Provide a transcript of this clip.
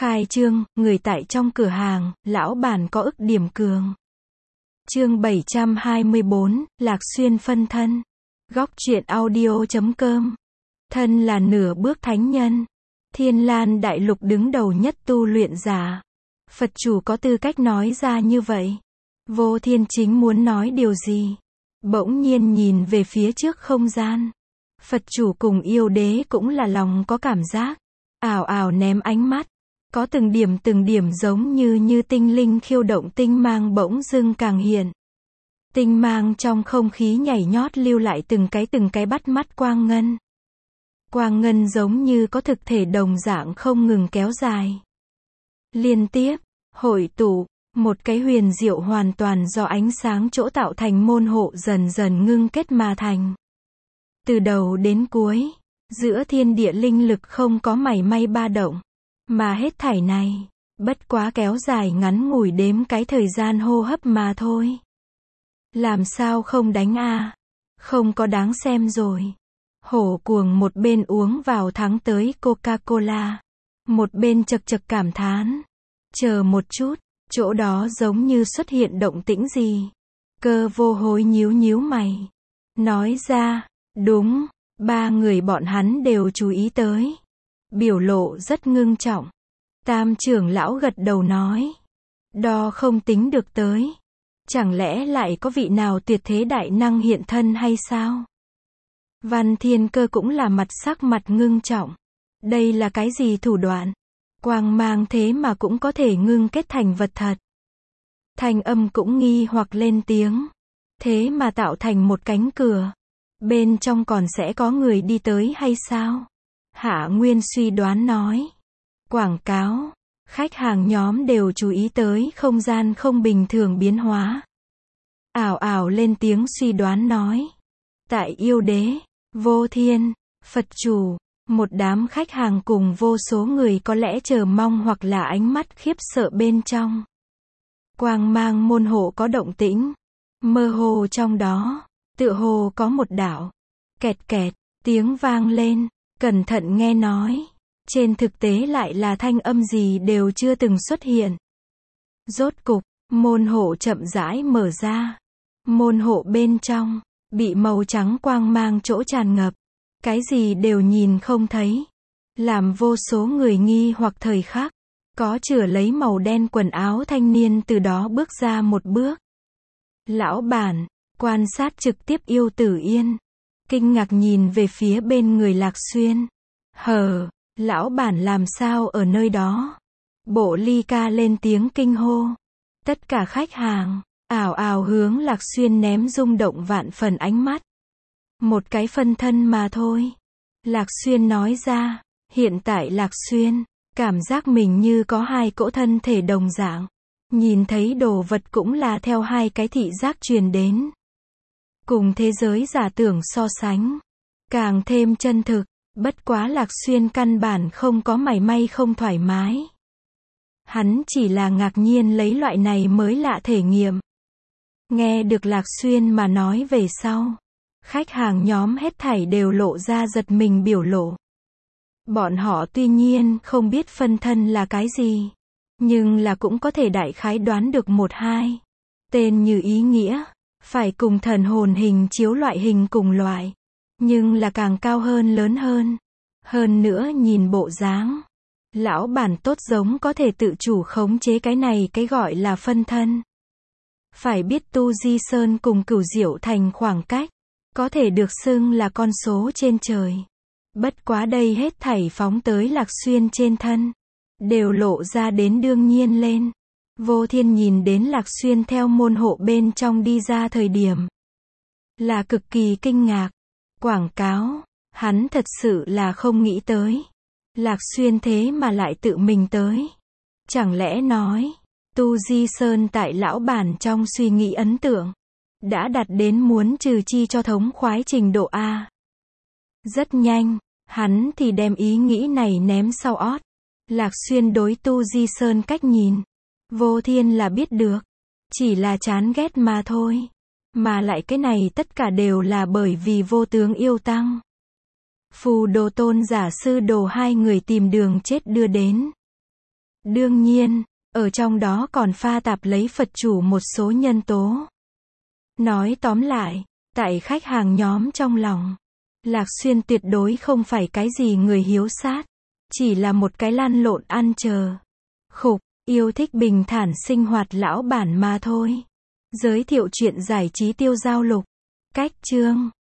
Khai trương, người tại trong cửa hàng, lão bản có ức điểm cường. Chương 724, Lạc Xuyên phân thân. Góc truyện audio.com. Thân là nửa bước thánh nhân. Thiên Lan đại lục đứng đầu nhất tu luyện giả. Phật chủ có tư cách nói ra như vậy. Vô Thiên chính muốn nói điều gì? Bỗng nhiên nhìn về phía trước không gian. Phật chủ cùng yêu đế cũng là lòng có cảm giác. Ảo ảo ném ánh mắt. Có từng điểm giống như tinh linh khiêu động tinh mang bỗng dưng càng hiện. Tinh mang trong không khí nhảy nhót lưu lại từng cái bắt mắt quang ngân. Quang ngân giống như có thực thể đồng dạng không ngừng kéo dài. Liên tiếp, hội tụ, một cái huyền diệu hoàn toàn do ánh sáng chỗ tạo thành môn hộ dần dần ngưng kết mà thành. Từ đầu đến cuối, giữa thiên địa linh lực không có mảy may ba động. Mà hết thảy này, bất quá kéo dài ngắn ngủi đếm cái thời gian hô hấp mà thôi. Làm sao không đánh a? Không có đáng xem rồi. Hổ cuồng một bên uống vào thắng tới Coca-Cola. Một bên chật chật cảm thán. Chờ một chút, chỗ đó giống như xuất hiện động tĩnh gì. Cơ vô hối nhíu mày. Nói ra, đúng, ba người bọn hắn đều chú ý tới. Biểu lộ rất ngưng trọng. Tam trưởng lão gật đầu nói. Đo không tính được tới. Chẳng lẽ lại có vị nào tuyệt thế đại năng hiện thân hay sao? Văn Thiên Cơ cũng là sắc mặt ngưng trọng. Đây là cái gì thủ đoạn? Quang mang thế mà cũng có thể ngưng kết thành vật thật. Thanh âm cũng nghi hoặc lên tiếng. Thế mà tạo thành một cánh cửa. Bên trong còn sẽ có người đi tới hay sao? Hạ Nguyên suy đoán nói. Quảng cáo, khách hàng nhóm đều chú ý tới không gian không bình thường biến hóa. Ảo ảo lên tiếng suy đoán nói. Tại yêu đế, Vô Thiên, Phật chủ, một đám khách hàng cùng vô số người có lẽ chờ mong hoặc là ánh mắt khiếp sợ bên trong. Quang mang môn hộ có động tĩnh. Mơ hồ trong đó, tựa hồ có một đạo. Kẹt kẹt, tiếng vang lên. Cẩn thận nghe nói. Trên thực tế lại là thanh âm gì đều chưa từng xuất hiện. Rốt cục, môn hộ chậm rãi mở ra. Môn hộ bên trong, bị màu trắng quang mang chỗ tràn ngập. Cái gì đều nhìn không thấy. Làm vô số người nghi hoặc thời khắc. Có chửa lấy màu đen quần áo thanh niên từ đó bước ra một bước. Lão bản, quan sát trực tiếp Yêu Tử Yên. Kinh ngạc nhìn về phía bên người Lạc Xuyên. Lão bản làm sao ở nơi đó? Bộ Ly Ca lên tiếng kinh hô. Tất cả khách hàng, ảo ảo hướng Lạc Xuyên ném rung động vạn phần ánh mắt. Một cái phân thân mà thôi. Lạc Xuyên nói ra, hiện tại Lạc Xuyên, cảm giác mình như có hai cỗ thân thể đồng dạng. Nhìn thấy đồ vật cũng là theo hai cái thị giác truyền đến. Cùng thế giới giả tưởng so sánh, càng thêm chân thực, bất quá Lạc Xuyên căn bản không có mảy may không thoải mái. Hắn chỉ là ngạc nhiên lấy loại này mới lạ thể nghiệm. Nghe được Lạc Xuyên mà nói về sau, khách hàng nhóm hết thảy đều lộ ra giật mình biểu lộ. Bọn họ tuy nhiên không biết phân thân là cái gì, nhưng là cũng có thể đại khái đoán được một hai. Tên như ý nghĩa. Phải cùng thần hồn hình chiếu loại hình cùng loại. Nhưng là càng cao hơn lớn hơn. Hơn nữa nhìn bộ dáng. Lão bản tốt giống có thể tự chủ khống chế cái này cái gọi là phân thân. Phải biết Tu Di Sơn cùng Cửu Diệu Thành khoảng cách. Có thể được xưng là con số trên trời. Bất quá đây hết thảy phóng tới Lạc Xuyên trên thân. Đều lộ ra đến đương nhiên lên. Vô Thiên nhìn đến Lạc Xuyên theo môn hộ bên trong đi ra thời điểm. Là cực kỳ kinh ngạc. Quảng cáo, hắn thật sự là không nghĩ tới. Lạc Xuyên thế mà lại tự mình tới. Chẳng lẽ nói, Tu Di Sơn tại lão bản trong suy nghĩ ấn tượng. Đã đạt đến muốn trừ chi cho thống khoái trình độ A. Rất nhanh, hắn thì đem ý nghĩ này ném sau ót. Lạc Xuyên đối Tu Di Sơn cách nhìn. Vô Thiên là biết được. Chỉ là chán ghét mà thôi. Mà lại cái này tất cả đều là bởi vì vô tướng yêu tăng. Phù Đồ Tôn giả sư đồ hai người tìm đường chết đưa đến. Đương nhiên, ở trong đó còn pha tạp lấy Phật chủ một số nhân tố. Nói tóm lại, tại khách hàng nhóm trong lòng, Lạc Xuyên tuyệt đối không phải cái gì người hiếu sát, chỉ là một cái lăn lộn ăn chờ. Khục, yêu thích bình thản sinh hoạt lão bản mà thôi. Giới thiệu chuyện giải trí Tiêu Giao Lục. Cách chương